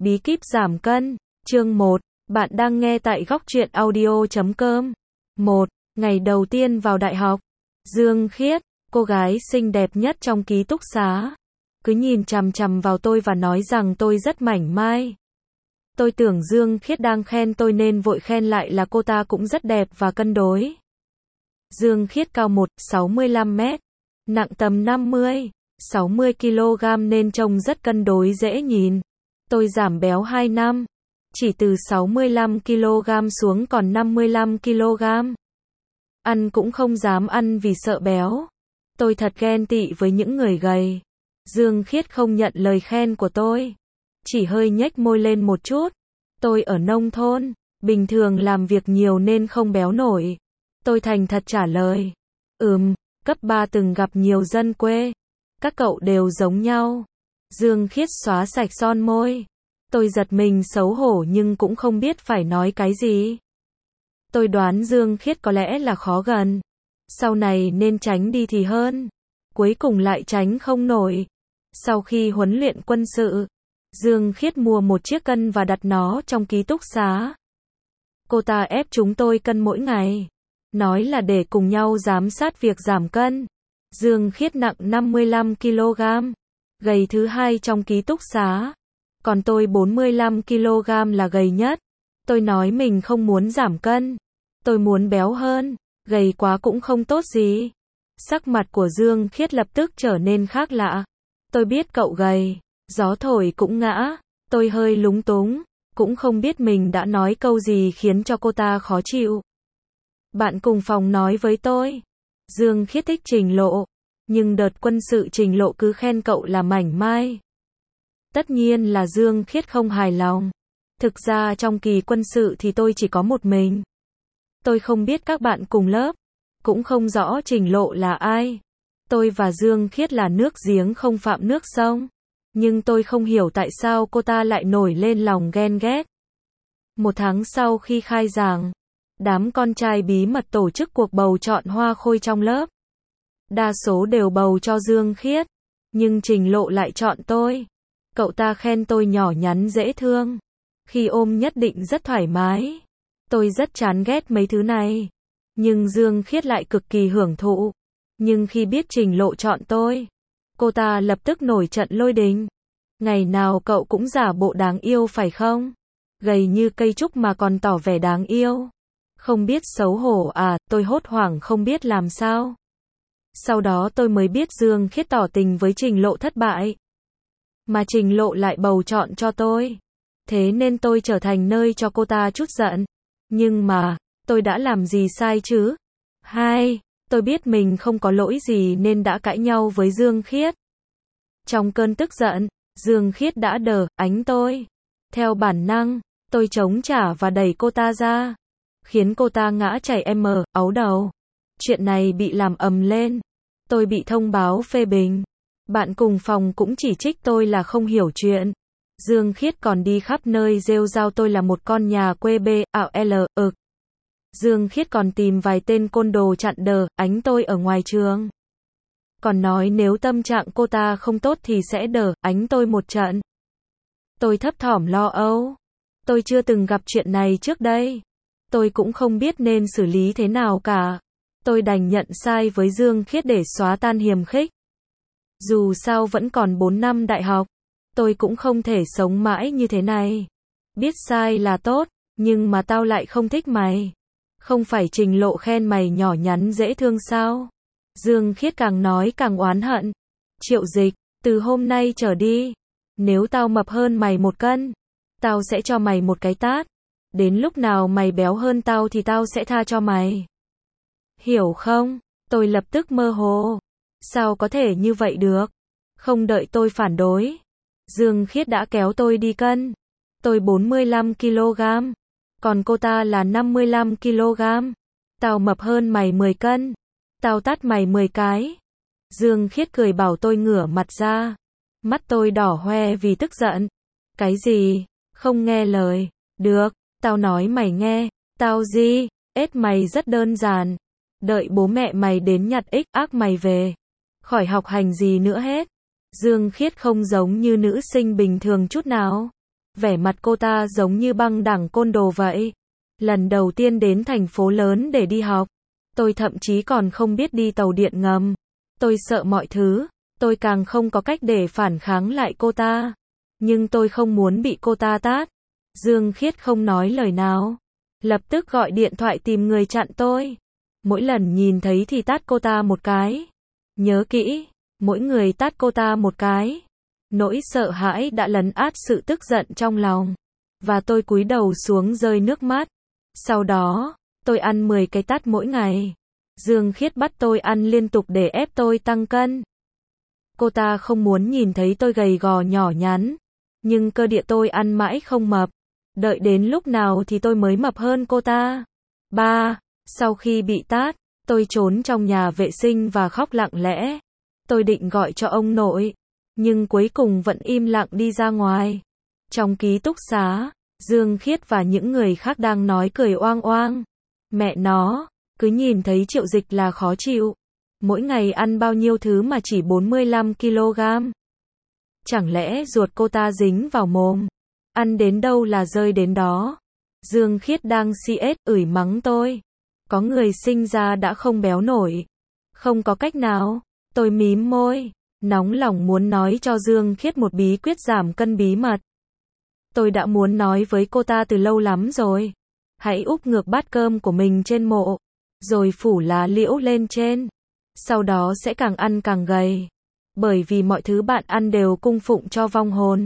Bí kíp giảm cân, chương 1, bạn đang nghe tại góc truyện audio.com. 1. Ngày đầu tiên vào đại học. Dương Khiết, cô gái xinh đẹp nhất trong ký túc xá, cứ nhìn chằm chằm vào tôi và nói rằng tôi rất mảnh mai. Tôi tưởng Dương Khiết đang khen tôi nên vội khen lại là cô ta cũng rất đẹp và cân đối. Dương Khiết cao 1,65 mét, nặng tầm 50-60 kg nên trông rất cân đối dễ nhìn. Tôi giảm béo 2 năm, chỉ từ 65 kg xuống còn 55 kg. Ăn cũng không dám ăn vì sợ béo. Tôi thật ghen tị với những người gầy. Dương Khiết không nhận lời khen của tôi, chỉ hơi nhếch môi lên một chút. Tôi ở nông thôn, bình thường làm việc nhiều nên không béo nổi. Tôi thành thật trả lời. Cấp 3 từng gặp nhiều dân quê. Các cậu đều giống nhau. Dương Khiết xóa sạch son môi. Tôi giật mình xấu hổ nhưng cũng không biết phải nói cái gì. Tôi đoán Dương Khiết có lẽ là khó gần. Sau này nên tránh đi thì hơn. Cuối cùng lại tránh không nổi. Sau khi huấn luyện quân sự, Dương Khiết mua một chiếc cân và đặt nó trong ký túc xá. Cô ta ép chúng tôi cân mỗi ngày, nói là để cùng nhau giám sát việc giảm cân. Dương Khiết nặng 55 kg, gầy thứ hai trong ký túc xá. Còn tôi 45 kg là gầy nhất. Tôi nói mình không muốn giảm cân. Tôi muốn béo hơn, gầy quá cũng không tốt gì. Sắc mặt của Dương Khiết lập tức trở nên khác lạ. Tôi biết cậu gầy, gió thổi cũng ngã. Tôi hơi lúng túng, cũng không biết mình đã nói câu gì khiến cho cô ta khó chịu. Bạn cùng phòng nói với tôi, Dương Khiết thích Trình Lộ, nhưng đợt quân sự Trình Lộ cứ khen cậu là mảnh mai. Tất nhiên là Dương Khiết không hài lòng. Thực ra trong kỳ quân sự thì tôi chỉ có một mình. Tôi không biết các bạn cùng lớp, cũng không rõ Trình Lộ là ai. Tôi và Dương Khiết là nước giếng không phạm nước sông. Nhưng tôi không hiểu tại sao cô ta lại nổi lên lòng ghen ghét. Một tháng sau khi khai giảng, đám con trai bí mật tổ chức cuộc bầu chọn hoa khôi trong lớp. Đa số đều bầu cho Dương Khiết, nhưng Trình Lộ lại chọn tôi. Cậu ta khen tôi nhỏ nhắn dễ thương, khi ôm nhất định rất thoải mái. Tôi rất chán ghét mấy thứ này, nhưng Dương Khiết lại cực kỳ hưởng thụ. Nhưng khi biết Trình Lộ chọn tôi, cô ta lập tức nổi trận lôi đình. Ngày nào cậu cũng giả bộ đáng yêu phải không? Gầy như cây trúc mà còn tỏ vẻ đáng yêu. Không biết xấu hổ à? Tôi hốt hoảng không biết làm sao. Sau đó tôi mới biết Dương Khiết tỏ tình với Trình Lộ thất bại, mà Trình Lộ lại bầu chọn cho tôi. Thế nên tôi trở thành nơi cho cô ta trút giận. Nhưng mà, tôi đã làm gì sai chứ? 2. Tôi biết mình không có lỗi gì nên đã cãi nhau với Dương Khiết. Trong cơn tức giận, Dương Khiết đã đờ ánh tôi. Theo bản năng, tôi chống trả và đẩy cô ta ra, khiến cô ta ngã chảy áo đầu. Chuyện này bị làm ầm lên. Tôi bị thông báo phê bình. Bạn cùng phòng cũng chỉ trích tôi là không hiểu chuyện. Dương Khiết còn đi khắp nơi rêu rao tôi là một con nhà quê Dương Khiết còn tìm vài tên côn đồ chặn ánh tôi ở ngoài trường. Còn nói nếu tâm trạng cô ta không tốt thì sẽ ánh tôi một trận. Tôi thấp thỏm lo âu. Tôi chưa từng gặp chuyện này trước đây. Tôi cũng không biết nên xử lý thế nào cả. Tôi đành nhận sai với Dương Khiết để xóa tan hiềm khích. Dù sao vẫn còn 4 năm đại học. Tôi cũng không thể sống mãi như thế này. Biết sai là tốt, nhưng mà tao lại không thích mày. Không phải Trình Lộ khen mày nhỏ nhắn dễ thương sao? Dương Khiết càng nói càng oán hận. Triệu Dịch, từ hôm nay trở đi, nếu tao mập hơn mày 1 cân, tao sẽ cho mày một cái tát. Đến lúc nào mày béo hơn tao thì tao sẽ tha cho mày. Hiểu không? Tôi lập tức mơ hồ. Sao có thể như vậy được? Không đợi tôi phản đối, Dương Khiết đã kéo tôi đi cân. Tôi 45 kg, còn cô ta là 55 kg. Tao mập hơn mày 10 cân. Tao tát mày 10 cái. Dương Khiết cười bảo tôi ngửa mặt ra. Mắt tôi đỏ hoe vì tức giận. Cái gì? Không nghe lời. Được, tao nói mày nghe. Tao ết mày rất đơn giản. Đợi bố mẹ mày đến nhặt ác mày về. Khỏi học hành gì nữa hết. Dương Khiết không giống như nữ sinh bình thường chút nào. Vẻ mặt cô ta giống như băng đảng côn đồ vậy. Lần đầu tiên đến thành phố lớn để đi học, tôi thậm chí còn không biết đi tàu điện ngầm. Tôi sợ mọi thứ, tôi càng không có cách để phản kháng lại cô ta. Nhưng tôi không muốn bị cô ta tát. Dương Khiết không nói lời nào. Lập tức gọi điện thoại tìm người chặn tôi. Mỗi lần nhìn thấy thì tát cô ta một cái. Nhớ kỹ, mỗi người tát cô ta một cái. Nỗi sợ hãi đã lấn át sự tức giận trong lòng. Và tôi cúi đầu xuống rơi nước mắt. Sau đó, tôi ăn 10 cái tát mỗi ngày. Dương Khiết bắt tôi ăn liên tục để ép tôi tăng cân. Cô ta không muốn nhìn thấy tôi gầy gò nhỏ nhắn. Nhưng cơ địa tôi ăn mãi không mập. Đợi đến lúc nào thì tôi mới mập hơn cô ta. 3. Sau khi bị tát, tôi trốn trong nhà vệ sinh và khóc lặng lẽ. Tôi định gọi cho ông nội, nhưng cuối cùng vẫn im lặng đi ra ngoài. Trong ký túc xá, Dương Khiết và những người khác đang nói cười oang oang. Mẹ nó, cứ nhìn thấy Triệu Dịch là khó chịu. Mỗi ngày ăn bao nhiêu thứ mà chỉ 45 kg. Chẳng lẽ ruột cô ta dính vào mồm? Ăn đến đâu là rơi đến đó. Dương Khiết đang CS ửi mắng tôi. Có người sinh ra đã không béo nổi. Không có cách nào. Tôi mím môi, nóng lòng muốn nói cho Dương Khiết một bí quyết giảm cân bí mật. Tôi đã muốn nói với cô ta từ lâu lắm rồi. Hãy úp ngược bát cơm của mình trên mộ, rồi phủ lá liễu lên trên. Sau đó sẽ càng ăn càng gầy. Bởi vì mọi thứ bạn ăn đều cung phụng cho vong hồn.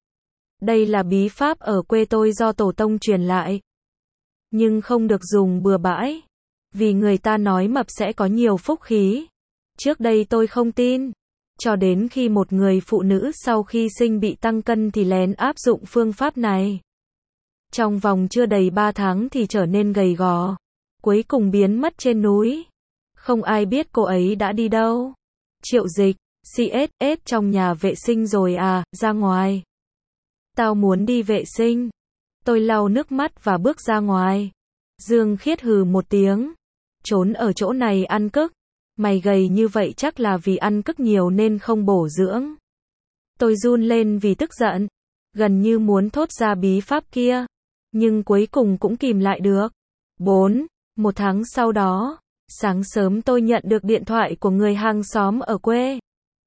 Đây là bí pháp ở quê tôi do tổ tông truyền lại. Nhưng không được dùng bừa bãi. Vì người ta nói mập sẽ có nhiều phúc khí. Trước đây tôi không tin. Cho đến khi một người phụ nữ sau khi sinh bị tăng cân thì lén áp dụng phương pháp này. Trong vòng chưa đầy 3 tháng thì trở nên gầy gò. Cuối cùng biến mất trên núi. Không ai biết cô ấy đã đi đâu. Triệu Dịch, CSS trong nhà vệ sinh rồi à, ra ngoài. Tao muốn đi vệ sinh. Tôi lau nước mắt và bước ra ngoài. Dương Khiết hừ một tiếng. Trốn ở chỗ này ăn cức. Mày gầy như vậy chắc là vì ăn cức nhiều nên không bổ dưỡng. Tôi run lên vì tức giận. Gần như muốn thốt ra bí pháp kia. Nhưng cuối cùng cũng kìm lại được. 4. Một tháng sau đó, sáng sớm tôi nhận được điện thoại của người hàng xóm ở quê.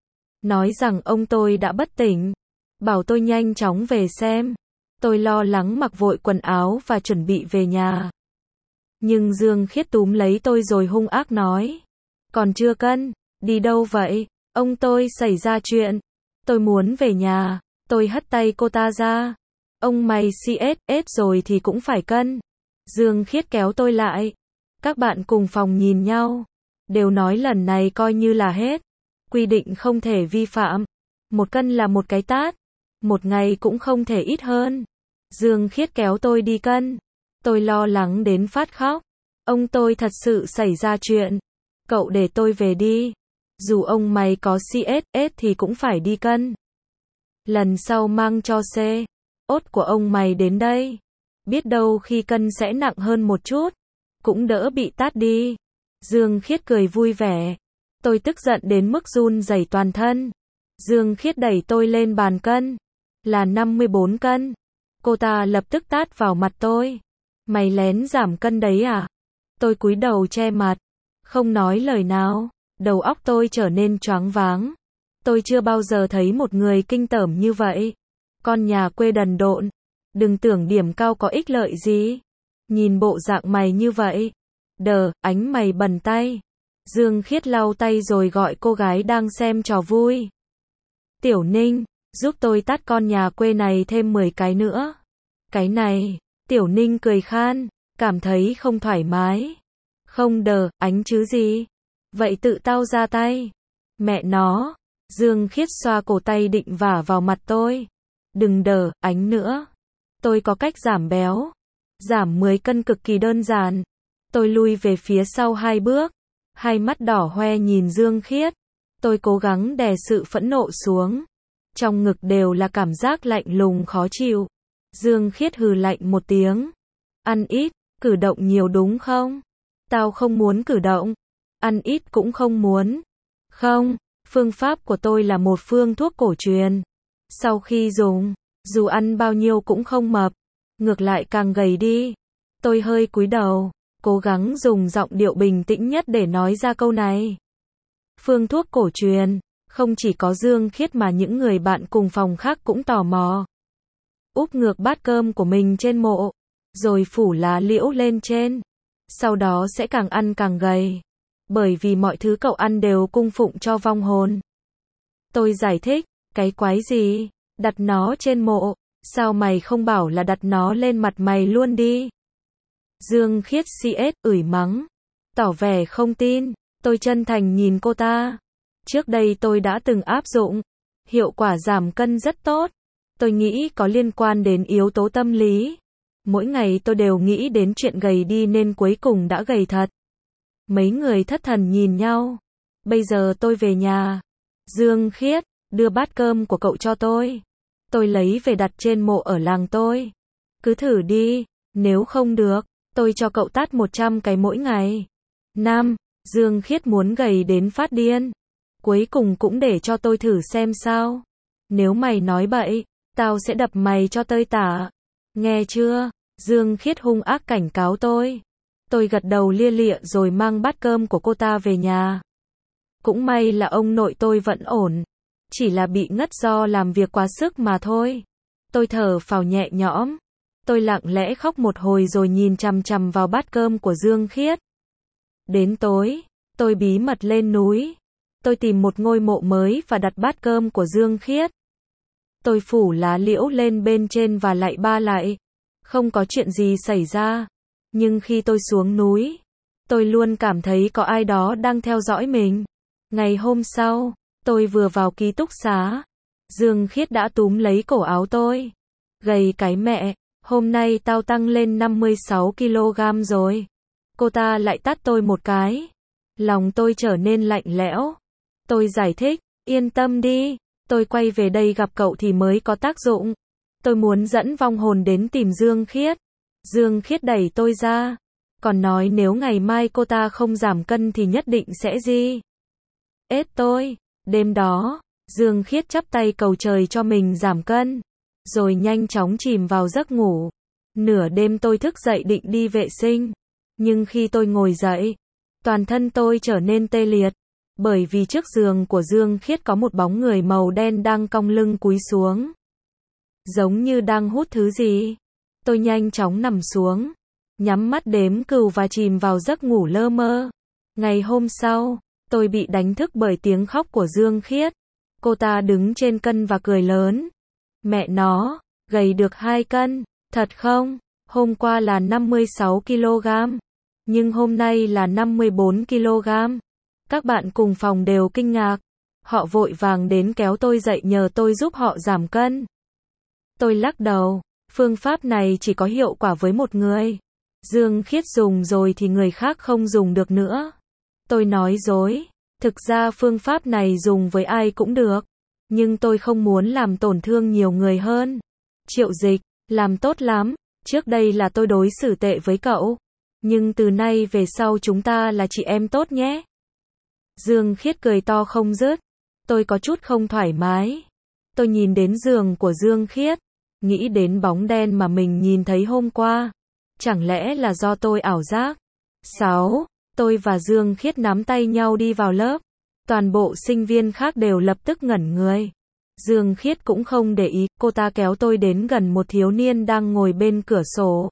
Nói rằng ông tôi đã bất tỉnh. Bảo tôi nhanh chóng về xem. Tôi lo lắng mặc vội quần áo và chuẩn bị về nhà. Nhưng Dương Khiết túm lấy tôi rồi hung ác nói. Còn chưa cân, đi đâu vậy? Ông tôi xảy ra chuyện. Tôi muốn về nhà. Tôi hất tay cô ta ra. Ông mày CSS rồi thì cũng phải cân. Dương Khiết kéo tôi lại. Các bạn cùng phòng nhìn nhau. Đều nói lần này coi như là hết. Quy định không thể vi phạm. 1 cân là 1 cái tát. 1 ngày cũng không thể ít hơn. Dương Khiết kéo tôi đi cân. Tôi lo lắng đến phát khóc. Ông tôi thật sự xảy ra chuyện. Cậu để tôi về đi. Dù ông mày có CSS thì cũng phải đi cân. Lần sau mang cho C. Ốt của ông mày đến đây. Biết đâu khi cân sẽ nặng hơn một chút. Cũng đỡ bị tát đi. Dương Khiết cười vui vẻ. Tôi tức giận đến mức run rẩy toàn thân. Dương Khiết đẩy tôi lên bàn cân. Là 54 cân. Cô ta lập tức tát vào mặt tôi. Mày lén giảm cân đấy à? Tôi cúi đầu che mặt. Không nói lời nào. Đầu óc tôi trở nên choáng váng. Tôi chưa bao giờ thấy một người kinh tởm như vậy. Con nhà quê đần độn. Đừng tưởng điểm cao có ích lợi gì. Nhìn bộ dạng mày như vậy. Ánh mày bẩn tay. Dương Khiết lau tay rồi gọi cô gái đang xem trò vui. Tiểu Ninh, giúp tôi tát con nhà quê này thêm 10 cái nữa. Cái này, Tiểu Ninh cười khan, cảm thấy không thoải mái. Không ánh chứ gì. Vậy tự tao ra tay. Mẹ nó. Dương Khiết xoa cổ tay định vả vào mặt tôi. Đừng ánh nữa. Tôi có cách giảm béo. Giảm 10 cân cực kỳ đơn giản. Tôi lui về phía sau 2 bước. Hai mắt đỏ hoe nhìn Dương Khiết. Tôi cố gắng đè sự phẫn nộ xuống. Trong ngực đều là cảm giác lạnh lùng khó chịu. Dương Khiết hừ lạnh một tiếng. Ăn ít, cử động nhiều đúng không? Tao không muốn cử động. Ăn ít cũng không muốn. Không, phương pháp của tôi là một phương thuốc cổ truyền. Sau khi dùng Dù ăn bao nhiêu cũng không mập, ngược lại càng gầy đi. Tôi hơi cúi đầu, cố gắng dùng giọng điệu bình tĩnh nhất để nói ra câu này. Phương thuốc cổ truyền, không chỉ có Dương Khiết mà những người bạn cùng phòng khác cũng tò mò. Úp ngược bát cơm của mình trên mộ, rồi phủ lá liễu lên trên. Sau đó sẽ càng ăn càng gầy. Bởi vì mọi thứ cậu ăn đều cung phụng cho vong hồn. Tôi giải thích, cái quái gì, đặt nó trên mộ, sao mày không bảo là đặt nó lên mặt mày luôn đi. Dương Khiết CS ửi mắng, tỏ vẻ không tin. Tôi chân thành nhìn cô ta. Trước đây tôi đã từng áp dụng, hiệu quả giảm cân rất tốt. Tôi nghĩ có liên quan đến yếu tố tâm lý. Mỗi ngày tôi đều nghĩ đến chuyện gầy đi nên cuối cùng đã gầy thật. Mấy người thất thần nhìn nhau. Bây giờ tôi về nhà. Dương Khiết, đưa bát cơm của cậu cho tôi. Tôi lấy về đặt trên mộ ở làng tôi. Cứ thử đi, nếu không được, tôi cho cậu tát 100 cái mỗi ngày. Dương Khiết muốn gầy đến phát điên. Cuối cùng cũng để cho tôi thử xem sao. Nếu mày nói bậy, tao sẽ đập mày cho tơi tả. Nghe chưa? Dương Khiết hung ác cảnh cáo tôi. Tôi gật đầu lia lịa rồi mang bát cơm của cô ta về nhà. Cũng may là ông nội tôi vẫn ổn. Chỉ là bị ngất do làm việc quá sức mà thôi. Tôi thở phào nhẹ nhõm. Tôi lặng lẽ khóc một hồi rồi nhìn chằm chằm vào bát cơm của Dương Khiết. Đến tối, tôi bí mật lên núi. Tôi tìm một ngôi mộ mới và đặt bát cơm của Dương Khiết. Tôi phủ lá liễu lên bên trên và lạy ba lạy. Không có chuyện gì xảy ra. Nhưng khi tôi xuống núi, tôi luôn cảm thấy có ai đó đang theo dõi mình. Ngày hôm sau, tôi vừa vào ký túc xá. Dương Khiết đã túm lấy cổ áo tôi. Gầy cái mẹ, hôm nay tao tăng lên 56 kg rồi. Cô ta lại tát tôi một cái. Lòng tôi trở nên lạnh lẽo. Tôi giải thích, yên tâm đi, tôi quay về đây gặp cậu thì mới có tác dụng. Tôi muốn dẫn vong hồn đến tìm Dương Khiết. Dương Khiết đẩy tôi ra. Còn nói nếu ngày mai cô ta không giảm cân thì nhất định sẽ gì? Ết tôi. Đêm đó, Dương Khiết chắp tay cầu trời cho mình giảm cân. Rồi nhanh chóng chìm vào giấc ngủ. Nửa đêm tôi thức dậy định đi vệ sinh. Nhưng khi tôi ngồi dậy, toàn thân tôi trở nên tê liệt. Bởi vì trước giường của Dương Khiết có một bóng người màu đen đang cong lưng cúi xuống. Giống như đang hút thứ gì. Tôi nhanh chóng nằm xuống, nhắm mắt đếm cừu và chìm vào giấc ngủ lơ mơ. Ngày hôm sau, tôi bị đánh thức bởi tiếng khóc của Dương Khiết. Cô ta đứng trên cân và cười lớn. Mẹ nó, gầy được 2 cân, thật không? Hôm qua là 56 kg, nhưng hôm nay là 54 kg. Các bạn cùng phòng đều kinh ngạc. Họ vội vàng đến kéo tôi dậy nhờ tôi giúp họ giảm cân. Tôi lắc đầu. Phương pháp này chỉ có hiệu quả với một người. Dương Khiết dùng rồi thì người khác không dùng được nữa. Tôi nói dối. Thực ra phương pháp này dùng với ai cũng được. Nhưng tôi không muốn làm tổn thương nhiều người hơn. Triệu Dịch, làm tốt lắm. Trước đây là tôi đối xử tệ với cậu. Nhưng từ nay về sau chúng ta là chị em tốt nhé. Dương Khiết cười to không dứt. Tôi có chút không thoải mái. Tôi nhìn đến giường của Dương Khiết. Nghĩ đến bóng đen mà mình nhìn thấy hôm qua. Chẳng lẽ là do tôi ảo giác? 6. Tôi và Dương Khiết nắm tay nhau đi vào lớp. Toàn bộ sinh viên khác đều lập tức ngẩn người. Dương Khiết cũng không để ý, cô ta kéo tôi đến gần một thiếu niên đang ngồi bên cửa sổ.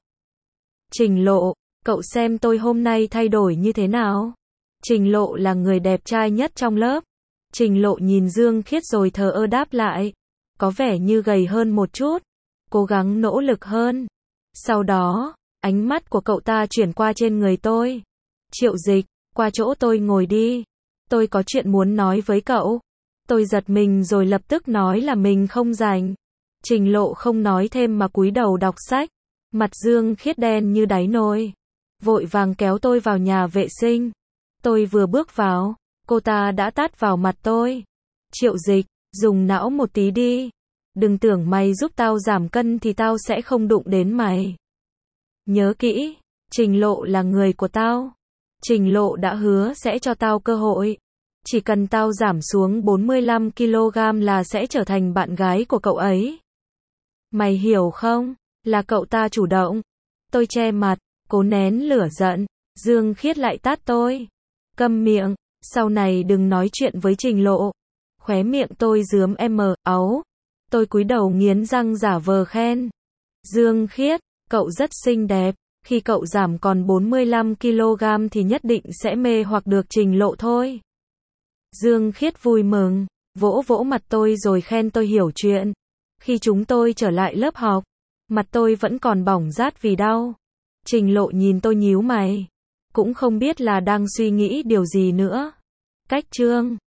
Trình Lộ, cậu xem tôi hôm nay thay đổi như thế nào? Trình Lộ là người đẹp trai nhất trong lớp. Trình Lộ nhìn Dương Khiết rồi thờ ơ đáp lại. Có vẻ như gầy hơn một chút. Cố gắng nỗ lực hơn. Sau đó, ánh mắt của cậu ta chuyển qua trên người tôi. Triệu Dịch, qua chỗ tôi ngồi đi. Tôi có chuyện muốn nói với cậu. Tôi giật mình rồi lập tức nói là mình không rảnh. Trình Lộ không nói thêm mà cúi đầu đọc sách. Mặt Dương Khiết đen như đáy nồi. Vội vàng kéo tôi vào nhà vệ sinh. Tôi vừa bước vào, cô ta đã tát vào mặt tôi. Triệu Dịch, dùng não một tí đi. Đừng tưởng mày giúp tao giảm cân thì tao sẽ không đụng đến mày. Nhớ kỹ, Trình Lộ là người của tao. Trình Lộ đã hứa sẽ cho tao cơ hội. Chỉ cần tao giảm xuống 45 kg là sẽ trở thành bạn gái của cậu ấy. Mày hiểu không? Là cậu ta chủ động. Tôi che mặt, cố nén lửa giận. Dương Khiết lại tát tôi. Câm miệng, sau này đừng nói chuyện với Trình Lộ. Khóe miệng tôi rướm áu. Tôi cúi đầu nghiến răng giả vờ khen. Dương Khiết, cậu rất xinh đẹp. Khi cậu giảm còn 45 kg thì nhất định sẽ mê hoặc được Trình Lộ thôi. Dương Khiết vui mừng, vỗ vỗ mặt tôi rồi khen tôi hiểu chuyện. Khi chúng tôi trở lại lớp học, mặt tôi vẫn còn bỏng rát vì đau. Trình Lộ nhìn tôi nhíu mày, cũng không biết là đang suy nghĩ điều gì nữa. Cách chương